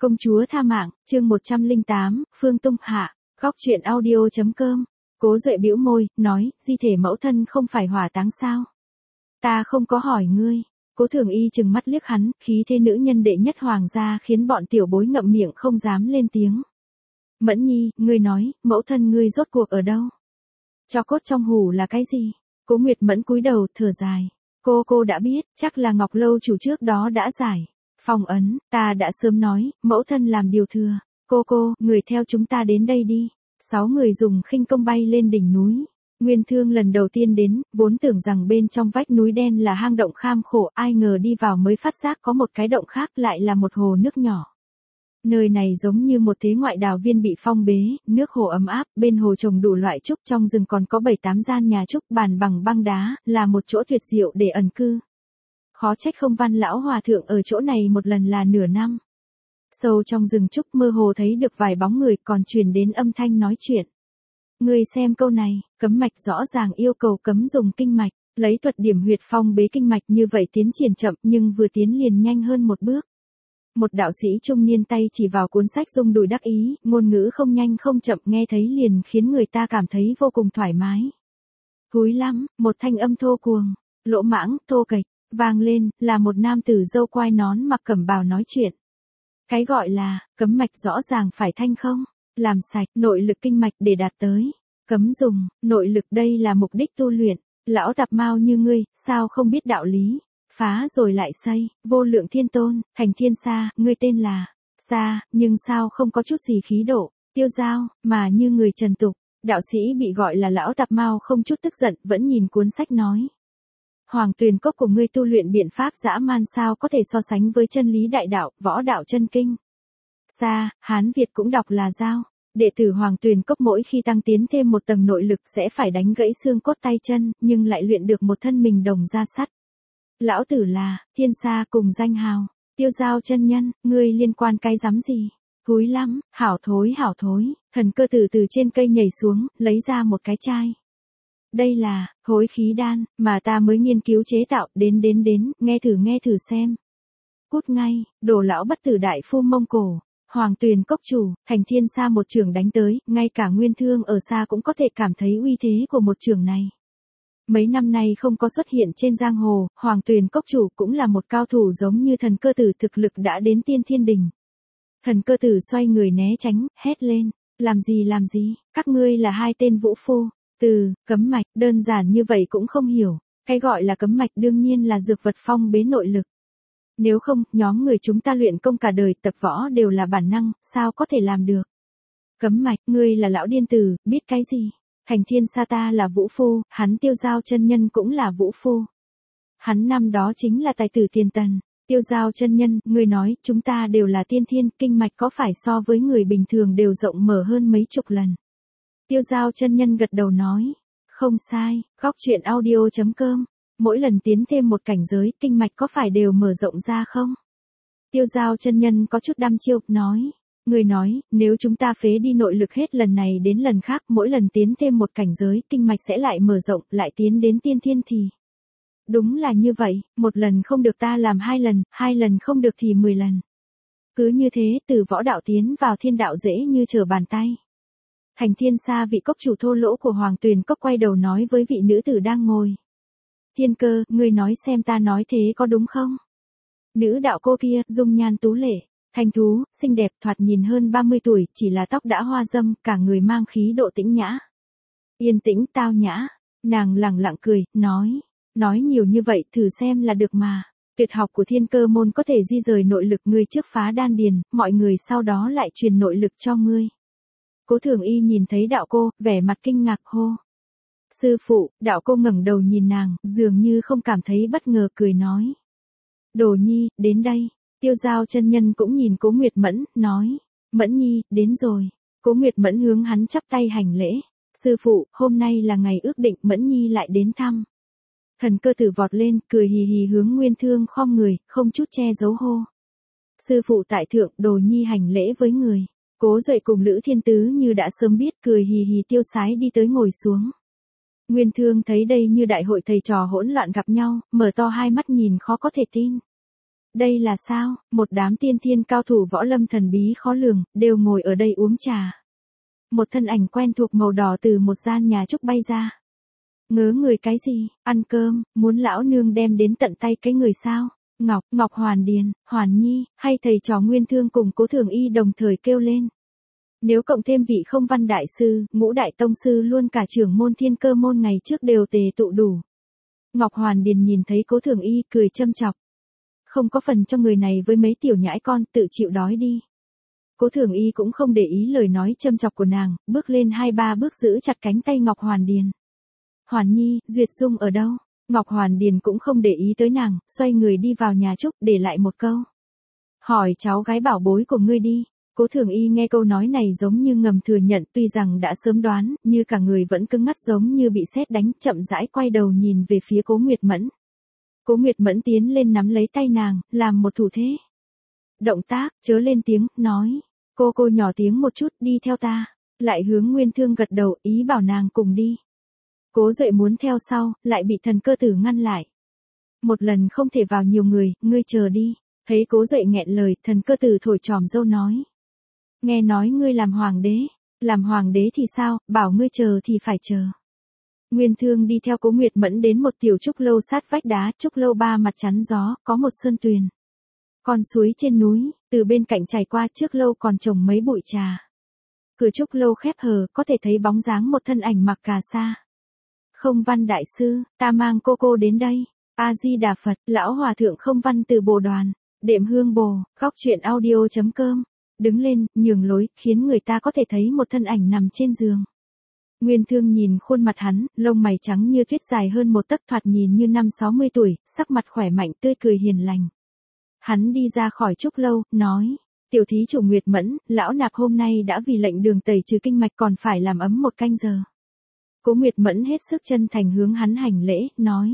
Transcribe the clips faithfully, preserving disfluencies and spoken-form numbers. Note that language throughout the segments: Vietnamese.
Công chúa tha mạng, chương một trăm lẻ tám, Phương Tung hạ, góc truyện audio.com. Cố Duệ bĩu môi, nói, di thể mẫu thân không phải hỏa táng sao? Ta không có hỏi ngươi. Cố Thường Y trừng mắt liếc hắn, khí thế nữ nhân đệ nhất hoàng gia khiến bọn tiểu bối ngậm miệng không dám lên tiếng. Mẫn Nhi, ngươi nói, mẫu thân ngươi rốt cuộc ở đâu? Cho cốt trong hủ là cái gì? Cố Nguyệt Mẫn cúi đầu, thở dài. Cô cô đã biết, chắc là Ngọc Lâu chủ trước đó đã giải. Phong ấn, ta đã sớm nói, mẫu thân làm điều thừa. Cô cô, người theo chúng ta đến đây đi. Sáu người dùng khinh công bay lên đỉnh núi. Nguyên Thương lần đầu tiên đến, vốn tưởng rằng bên trong vách núi đen là hang động kham khổ, ai ngờ đi vào mới phát giác có một cái động khác lại là một hồ nước nhỏ. Nơi này giống như một thế ngoại đào viên bị phong bế, nước hồ ấm áp, bên hồ trồng đủ loại trúc, trong rừng còn có bảy tám gian nhà trúc bàn bằng băng đá, là một chỗ tuyệt diệu để ẩn cư. Khó trách không Văn lão hòa thượng ở chỗ này một lần là nửa năm. Sâu trong rừng trúc mơ hồ thấy được vài bóng người còn truyền đến âm thanh nói chuyện. Người xem câu này, cấm mạch rõ ràng yêu cầu cấm dùng kinh mạch, lấy thuật điểm huyệt phong bế kinh mạch như vậy tiến triển chậm nhưng vừa tiến liền nhanh hơn một bước. Một đạo sĩ trung niên tay chỉ vào cuốn sách rung đùi đắc ý, ngôn ngữ không nhanh không chậm nghe thấy liền khiến người ta cảm thấy vô cùng thoải mái. Cúi lắm, một thanh âm thô cuồng, lỗ mãng, thô kệch, vang lên, là một nam tử râu quai nón mặc cẩm bào nói chuyện. Cái gọi là, cấm mạch rõ ràng phải thanh không, làm sạch, nội lực kinh mạch để đạt tới. Cấm dùng, nội lực đây là mục đích tu luyện, lão tạp mao như ngươi, sao không biết đạo lý. Phá rồi lại xây, vô lượng thiên tôn, thành thiên sa, ngươi tên là, sa, nhưng sao không có chút gì khí độ, tiêu dao, mà như người trần tục. Đạo sĩ bị gọi là lão tạp mao không chút tức giận, vẫn nhìn cuốn sách nói. Hoàng Tuyền Cốc của ngươi tu luyện biện pháp dã man sao có thể so sánh với chân lý đại đạo, võ đạo chân kinh. Sa, Hán Việt cũng đọc là dao. Đệ tử Hoàng Tuyền Cốc mỗi khi tăng tiến thêm một tầng nội lực sẽ phải đánh gãy xương cốt tay chân, nhưng lại luyện được một thân mình đồng da sắt. Lão tử là, thiên sa cùng danh hào, tiêu giao chân nhân, ngươi liên quan cái rắm gì? Thúi lắm, hảo thối hảo thối, thần cơ tử từ trên cây nhảy xuống, lấy ra một cái chai. Đây là, hối khí đan, mà ta mới nghiên cứu chế tạo, đến đến đến, nghe thử nghe thử xem. Cút ngay, đồ lão bất tử đại phu Mông Cổ, Hoàng Tuyền Cốc chủ, thành thiên sa một trường đánh tới, ngay cả Nguyên Thương ở xa cũng có thể cảm thấy uy thế của một trường này. Mấy năm nay không có xuất hiện trên giang hồ, Hoàng Tuyền Cốc chủ cũng là một cao thủ giống như thần cơ tử thực lực đã đến tiên thiên đỉnh. Thần cơ tử xoay người né tránh, hét lên, làm gì làm gì, các ngươi là hai tên vũ phu. Từ, cấm mạch, đơn giản như vậy cũng không hiểu, cái gọi là cấm mạch đương nhiên là dược vật phong bế nội lực. Nếu không, nhóm người chúng ta luyện công cả đời tập võ đều là bản năng, sao có thể làm được. Cấm mạch, ngươi là lão điên tử, biết cái gì? Thành thiên sa ta là vũ phu, hắn tiêu giao chân nhân cũng là vũ phu. Hắn năm đó chính là tài tử tiền tần, tiêu giao chân nhân, ngươi nói, chúng ta đều là tiên thiên, kinh mạch có phải so với người bình thường đều rộng mở hơn mấy chục lần. Tiêu giao chân nhân gật đầu nói, không sai, góc truyện audio.com, mỗi lần tiến thêm một cảnh giới, kinh mạch có phải đều mở rộng ra không? Tiêu giao chân nhân có chút đăm chiêu, nói, người nói, nếu chúng ta phế đi nội lực hết lần này đến lần khác, mỗi lần tiến thêm một cảnh giới, kinh mạch sẽ lại mở rộng, lại tiến đến tiên thiên thì. Đúng là như vậy, một lần không được ta làm hai lần, hai lần không được thì mười lần. Cứ như thế, từ võ đạo tiến vào thiên đạo dễ như trở bàn tay. Thành thiên sa vị cốc chủ thô lỗ của Hoàng Tuyền Cốc quay đầu nói với vị nữ tử đang ngồi. Thiên cơ, ngươi nói xem ta nói thế có đúng không? Nữ đạo cô kia, dung nhan tú lệ, thanh thú, xinh đẹp, thoạt nhìn hơn ba mươi tuổi, chỉ là tóc đã hoa râm, cả người mang khí độ tĩnh nhã. Yên tĩnh, tao nhã, nàng lẳng lặng cười, nói, nói nhiều như vậy thử xem là được mà. Tuyệt học của thiên cơ môn có thể di rời nội lực ngươi trước phá đan điền, mọi người sau đó lại truyền nội lực cho ngươi. Cố Thường Y nhìn thấy đạo cô, vẻ mặt kinh ngạc hô. Sư phụ, đạo cô ngẩng đầu nhìn nàng, dường như không cảm thấy bất ngờ cười nói. Đồ Nhi, đến đây. Tiêu giao chân nhân cũng nhìn Cố Nguyệt Mẫn, nói. Mẫn Nhi, đến rồi. Cố Nguyệt Mẫn hướng hắn chắp tay hành lễ. Sư phụ, hôm nay là ngày ước định Mẫn Nhi lại đến thăm. Thần cơ tử vọt lên, cười hì hì hướng Nguyên Thương khom người, không chút che giấu hô. Sư phụ tại thượng, Đồ Nhi hành lễ với người. Cố Duệ cùng Lữ Thiên Tứ như đã sớm biết, cười hì hì tiêu sái đi tới ngồi xuống. Nguyên Thương thấy đây như đại hội thầy trò hỗn loạn gặp nhau, mở to hai mắt nhìn khó có thể tin. Đây là sao? Một đám tiên thiên cao thủ võ lâm thần bí khó lường, đều ngồi ở đây uống trà. Một thân ảnh quen thuộc màu đỏ từ một gian nhà trúc bay ra. Ngớ người cái gì, ăn cơm, muốn lão nương đem đến tận tay cái người sao? Ngọc, Ngọc Hoàn Điền, Hoàn Nhi, hay thầy trò Nguyên Thương cùng Cố Thường Y đồng thời kêu lên. Nếu cộng thêm vị Không Văn Đại Sư, Ngũ Đại Tông Sư luôn cả trưởng môn Thiên Cơ môn ngày trước đều tề tụ đủ. Ngọc Hoàn Điền nhìn thấy Cố Thường Y cười châm chọc. Không có phần cho người này với mấy tiểu nhãi con, tự chịu đói đi. Cố Thường Y cũng không để ý lời nói châm chọc của nàng, bước lên hai ba bước giữ chặt cánh tay Ngọc Hoàn Điền. Hoàn Nhi, Duyệt Dung ở đâu? Ngọc Hoàn Điền cũng không để ý tới nàng, xoay người đi vào nhà trúc, để lại một câu. Hỏi cháu gái bảo bối của ngươi đi. Cố Thường Y nghe câu nói này giống như ngầm thừa nhận, tuy rằng đã sớm đoán, như cả người vẫn cứng ngắc giống như bị sét đánh, chậm rãi quay đầu nhìn về phía Cố Nguyệt Mẫn. Cố Nguyệt Mẫn tiến lên nắm lấy tay nàng, làm một thủ thế. Động tác, chớ lên tiếng, nói. Cô cô nhỏ tiếng một chút, đi theo ta. Lại hướng Nguyên Thương gật đầu, ý bảo nàng cùng đi. Cố Duệ muốn theo sau, lại bị Thần Cơ Tử ngăn lại. Một lần không thể vào nhiều người, ngươi chờ đi. Thấy Cố Duệ nghẹn lời, Thần Cơ Tử thổi tròm dâu nói. Nghe nói ngươi làm hoàng đế. Làm hoàng đế thì sao, bảo ngươi chờ thì phải chờ. Nguyên Thương đi theo Cố Nguyệt Mẫn đến một tiểu trúc lâu sát vách đá, trúc lâu ba mặt chắn gió, có một sơn tuyền. Con suối trên núi, từ bên cạnh trải qua, trước lâu còn trồng mấy bụi trà. Cửa trúc lâu khép hờ, có thể thấy bóng dáng một thân ảnh mặc cà sa. Không Văn Đại Sư, ta mang cô cô đến đây. A-di-đà Phật, lão hòa thượng Không Văn từ Bồ Đoàn. Đệm Hương Bồ, góc truyện audio chấm com. Đứng lên, nhường lối, khiến người ta có thể thấy một thân ảnh nằm trên giường. Nguyên Thương nhìn khuôn mặt hắn, lông mày trắng như tuyết dài hơn một tấc, thoạt nhìn như năm sáu mươi tuổi, sắc mặt khỏe mạnh tươi cười hiền lành. Hắn đi ra khỏi trúc lâu, nói, tiểu thí chủ Nguyệt Mẫn, lão nạp hôm nay đã vì lệnh đường tẩy trừ kinh mạch còn phải làm ấm một canh giờ. Cố Nguyệt Mẫn hết sức chân thành hướng hắn hành lễ, nói.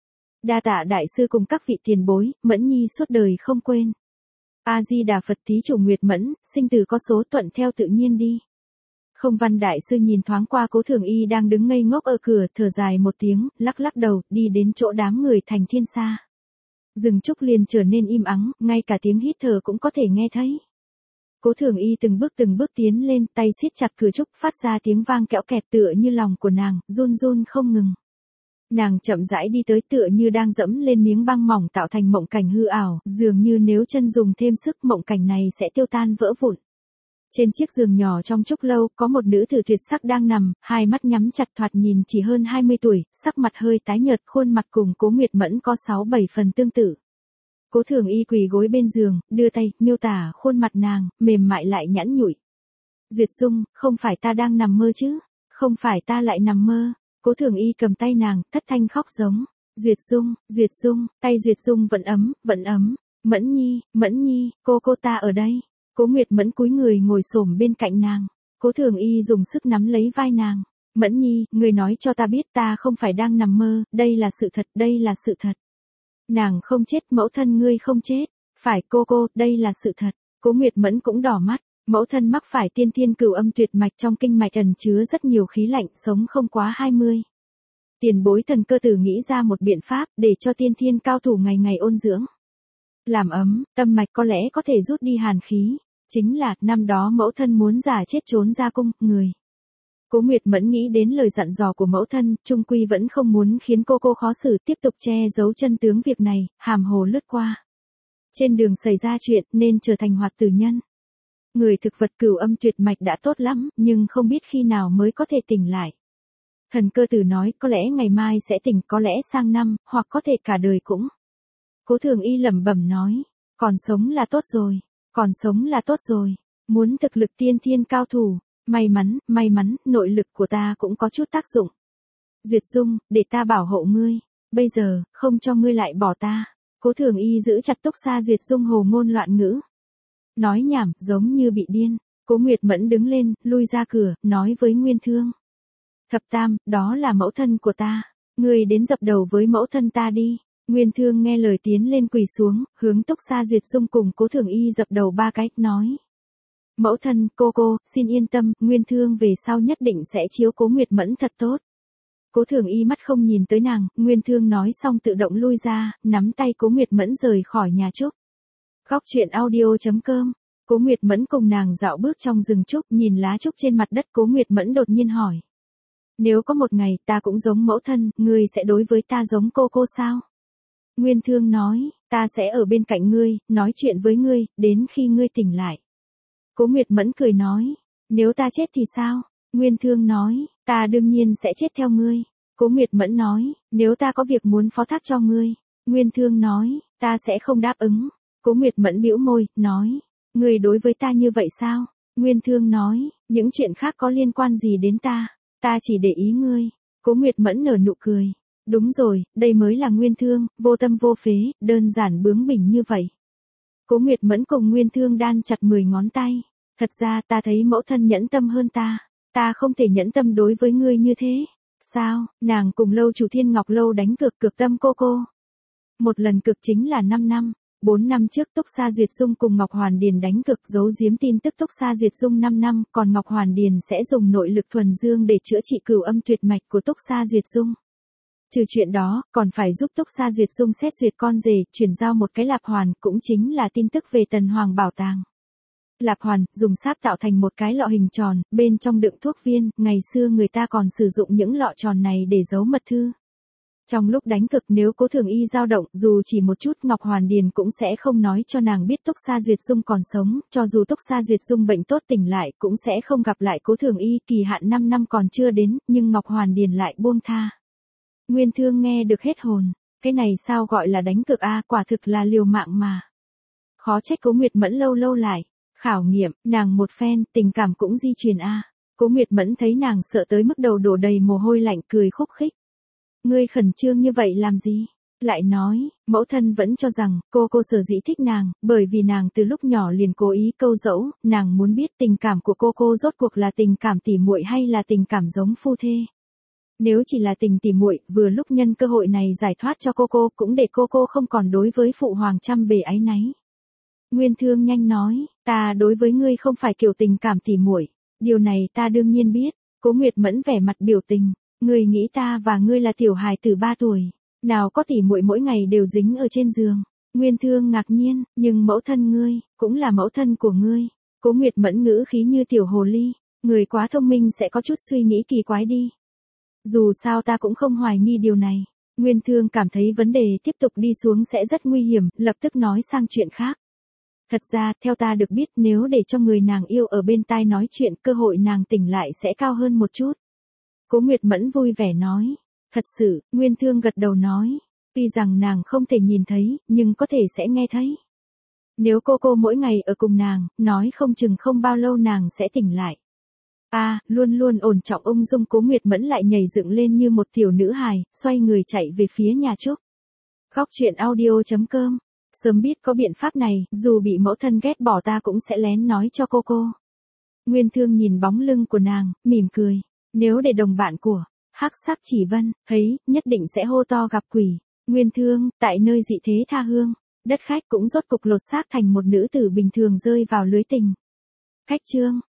Đa tạ đại sư cùng các vị tiền bối, Mẫn Nhi suốt đời không quên. A-di-đà Phật, thí chủ Nguyệt Mẫn, sinh tử có số, thuận theo tự nhiên đi. Không Văn Đại Sư nhìn thoáng qua Cố Thường Y đang đứng ngây ngốc ở cửa, thở dài một tiếng, lắc lắc đầu, đi đến chỗ đám người Thành Thiên Sa. Rừng trúc liền trở nên im ắng, ngay cả tiếng hít thở cũng có thể nghe thấy. Cố Thường Y từng bước từng bước tiến lên, tay siết chặt cửa trúc, phát ra tiếng vang kẽo kẹt tựa như lòng của nàng, run run không ngừng. Nàng chậm rãi đi tới, tựa như đang dẫm lên miếng băng mỏng tạo thành mộng cảnh hư ảo, dường như nếu chân dùng thêm sức, mộng cảnh này sẽ tiêu tan vỡ vụn. Trên chiếc giường nhỏ trong trúc lâu, có một nữ tử tuyệt sắc đang nằm, hai mắt nhắm chặt, thoạt nhìn chỉ hơn hai mươi tuổi, sắc mặt hơi tái nhợt, khuôn mặt cùng Cố Nguyệt Mẫn có sáu bảy phần tương tự. Cố Thường Y quỳ gối bên giường, đưa tay, miêu tả khuôn mặt nàng, mềm mại lại nhẵn nhụi. Duyệt Dung, không phải ta đang nằm mơ chứ? Không phải ta lại nằm mơ? Cố Thường Y cầm tay nàng, thất thanh khóc giống. Duyệt Dung, Duyệt Dung, tay Duyệt Dung vẫn ấm, vẫn ấm. Mẫn Nhi, Mẫn Nhi, cô cô ta ở đây. Cố Nguyệt Mẫn cúi người ngồi xổm bên cạnh nàng. Cố Thường Y dùng sức nắm lấy vai nàng. Mẫn Nhi, người nói cho ta biết ta không phải đang nằm mơ, đây là sự thật, đây là sự thật. Nàng không chết, mẫu thân ngươi không chết. Phải cô cô, đây là sự thật. Cố Nguyệt Mẫn cũng đỏ mắt. Mẫu thân mắc phải tiên thiên cửu âm tuyệt mạch, trong kinh mạch ẩn chứa rất nhiều khí lạnh, sống không quá hai mươi. Tiền bối Thần Cơ Tử nghĩ ra một biện pháp, để cho tiên thiên cao thủ ngày ngày ôn dưỡng. Làm ấm, tâm mạch có lẽ có thể rút đi hàn khí. Chính là, năm đó mẫu thân muốn giả chết trốn ra cung, người. Cố Nguyệt Mẫn nghĩ đến lời dặn dò của mẫu thân, trung quy vẫn không muốn khiến cô cô khó xử, tiếp tục che giấu chân tướng việc này, hàm hồ lướt qua. Trên đường xảy ra chuyện, nên trở thành hoạt tử nhân. Người thực vật cửu âm tuyệt mạch đã tốt lắm, nhưng không biết khi nào mới có thể tỉnh lại. Thần Cơ Tử nói, có lẽ ngày mai sẽ tỉnh, có lẽ sang năm, hoặc có thể cả đời cũng. Cố Thường Y lẩm bẩm nói, còn sống là tốt rồi, còn sống là tốt rồi. Muốn thực lực tiên thiên cao thủ, may mắn, may mắn, nội lực của ta cũng có chút tác dụng. Duyệt Dung, để ta bảo hộ ngươi, bây giờ, không cho ngươi lại bỏ ta. Cố Thường Y giữ chặt túc sa Duyệt Dung hồ ngôn loạn ngữ. Nói nhảm, giống như bị điên. Cố Nguyệt Mẫn đứng lên, lui ra cửa, nói với Nguyên Thương. Thập Tam, đó là mẫu thân của ta. Ngươi đến dập đầu với mẫu thân ta đi. Nguyên Thương nghe lời tiến lên quỳ xuống, hướng túc sa Duyệt Dung cùng Cố Thường Y dập đầu ba cái, nói. Mẫu thân, cô cô, xin yên tâm, Nguyên Thương về sau nhất định sẽ chiếu Cố Nguyệt Mẫn thật tốt. Cố Thường Y mắt không nhìn tới nàng, Nguyên Thương nói xong tự động lui ra, nắm tay Cố Nguyệt Mẫn rời khỏi nhà trúc. Góc chuyện audio.com. Cố Nguyệt Mẫn cùng nàng dạo bước trong rừng trúc, nhìn lá trúc trên mặt đất, Cố Nguyệt Mẫn đột nhiên hỏi. Nếu có một ngày ta cũng giống mẫu thân, ngươi sẽ đối với ta giống cô cô sao? Nguyên Thương nói, ta sẽ ở bên cạnh ngươi, nói chuyện với ngươi, đến khi ngươi tỉnh lại. Cố Nguyệt Mẫn cười nói, nếu ta chết thì sao? Nguyên Thương nói, ta đương nhiên sẽ chết theo ngươi. Cố Nguyệt Mẫn nói, nếu ta có việc muốn phó thác cho ngươi. Nguyên Thương nói, ta sẽ không đáp ứng. Cố Nguyệt Mẫn bĩu môi, nói, ngươi đối với ta như vậy sao? Nguyên Thương nói, những chuyện khác có liên quan gì đến ta? Ta chỉ để ý ngươi. Cố Nguyệt Mẫn nở nụ cười. Đúng rồi, đây mới là Nguyên Thương, vô tâm vô phế, đơn giản bướng bỉnh như vậy. Cố Nguyệt Mẫn cùng Nguyên Thương đan chặt mười ngón tay. Thật ra ta thấy mẫu thân nhẫn tâm hơn ta. Ta không thể nhẫn tâm đối với ngươi như thế. Sao, nàng cùng Lâu Chủ Thiên Ngọc Lâu đánh cược cực tâm cô cô. Một lần cực chính là năm năm. Bốn năm trước Túc Sa Duyệt Dung cùng Ngọc Hoàn Điền đánh cực, giấu giếm tin tức Túc Sa Duyệt Dung năm năm, còn Ngọc Hoàn Điền sẽ dùng nội lực thuần dương để chữa trị cửu âm tuyệt mạch của Túc Sa Duyệt Dung. Trừ chuyện đó, còn phải giúp Túc Sa Duyệt Dung xét duyệt con rể, chuyển giao một cái lạp hoàn, cũng chính là tin tức về Tần Hoàng bảo tàng. Lạp hoàn, dùng sáp tạo thành một cái lọ hình tròn, bên trong đựng thuốc viên, ngày xưa người ta còn sử dụng những lọ tròn này để giấu mật thư. Trong lúc đánh cực, nếu Cố Thường Y dao động, dù chỉ một chút, Ngọc Hoàn Điền cũng sẽ không nói cho nàng biết Túc Sa Duyệt Dung còn sống, cho dù Túc Sa Duyệt Dung bệnh tốt tỉnh lại, cũng sẽ không gặp lại Cố Thường Y, kỳ hạn năm năm còn chưa đến, nhưng Ngọc Hoàn Điền lại buông tha. Nguyên Thương nghe được hết hồn, cái này sao gọi là đánh cực a, quả thực là liều mạng mà. Khó trách Cố Nguyệt Mẫn lâu lâu lại khảo nghiệm, nàng một phen, tình cảm cũng di truyền a. Cố Nguyệt Mẫn thấy nàng sợ tới mức đầu đổ đầy mồ hôi lạnh, cười khúc khích. Ngươi khẩn trương như vậy làm gì? Lại nói, mẫu thân vẫn cho rằng, cô cô sở dĩ thích nàng, bởi vì nàng từ lúc nhỏ liền cố ý câu dẫu, nàng muốn biết tình cảm của cô cô rốt cuộc là tình cảm tỉ muội hay là tình cảm giống phu thê. Nếu chỉ là tình tỉ muội, vừa lúc nhân cơ hội này giải thoát cho cô cô, cũng để cô cô không còn đối với phụ hoàng trăm bề áy náy. Nguyên Thương nhanh nói, ta đối với ngươi không phải kiểu tình cảm tỉ muội, điều này ta đương nhiên biết. Cố Nguyệt Mẫn vẻ mặt biểu tình. Ngươi nghĩ ta và ngươi là tiểu hài tử ba tuổi, nào có tỉ muội mỗi ngày đều dính ở trên giường. Nguyên Thương ngạc nhiên, nhưng mẫu thân ngươi, cũng là mẫu thân của ngươi. Cố Nguyệt Mẫn ngữ khí như tiểu hồ ly, người quá thông minh sẽ có chút suy nghĩ kỳ quái đi. Dù sao ta cũng không hoài nghi điều này. Nguyên Thương cảm thấy vấn đề tiếp tục đi xuống sẽ rất nguy hiểm, lập tức nói sang chuyện khác. Thật ra, theo ta được biết, nếu để cho người nàng yêu ở bên tai nói chuyện, cơ hội nàng tỉnh lại sẽ cao hơn một chút. Cố Nguyệt Mẫn vui vẻ nói. Thật sự, Nguyên Thương gật đầu nói. Tuy rằng nàng không thể nhìn thấy, nhưng có thể sẽ nghe thấy. Nếu cô cô mỗi ngày ở cùng nàng, nói không chừng không bao lâu nàng sẽ tỉnh lại. A, à, luôn luôn ổn trọng ung dung, Cố Nguyệt Mẫn lại nhảy dựng lên như một tiểu nữ hài, xoay người chạy về phía nhà Trúc. Góc chuyện audio.com. Sớm biết có biện pháp này, dù bị mẫu thân ghét bỏ ta cũng sẽ lén nói cho cô cô. Nguyên Thương nhìn bóng lưng của nàng, mỉm cười. Nếu để đồng bạn của Hắc Sắc Chỉ Vân thấy, nhất định sẽ hô to gặp quỷ. Nguyên Thương, tại nơi dị thế tha hương, đất khách cũng rốt cục lột xác thành một nữ tử bình thường rơi vào lưới tình. Khách chương.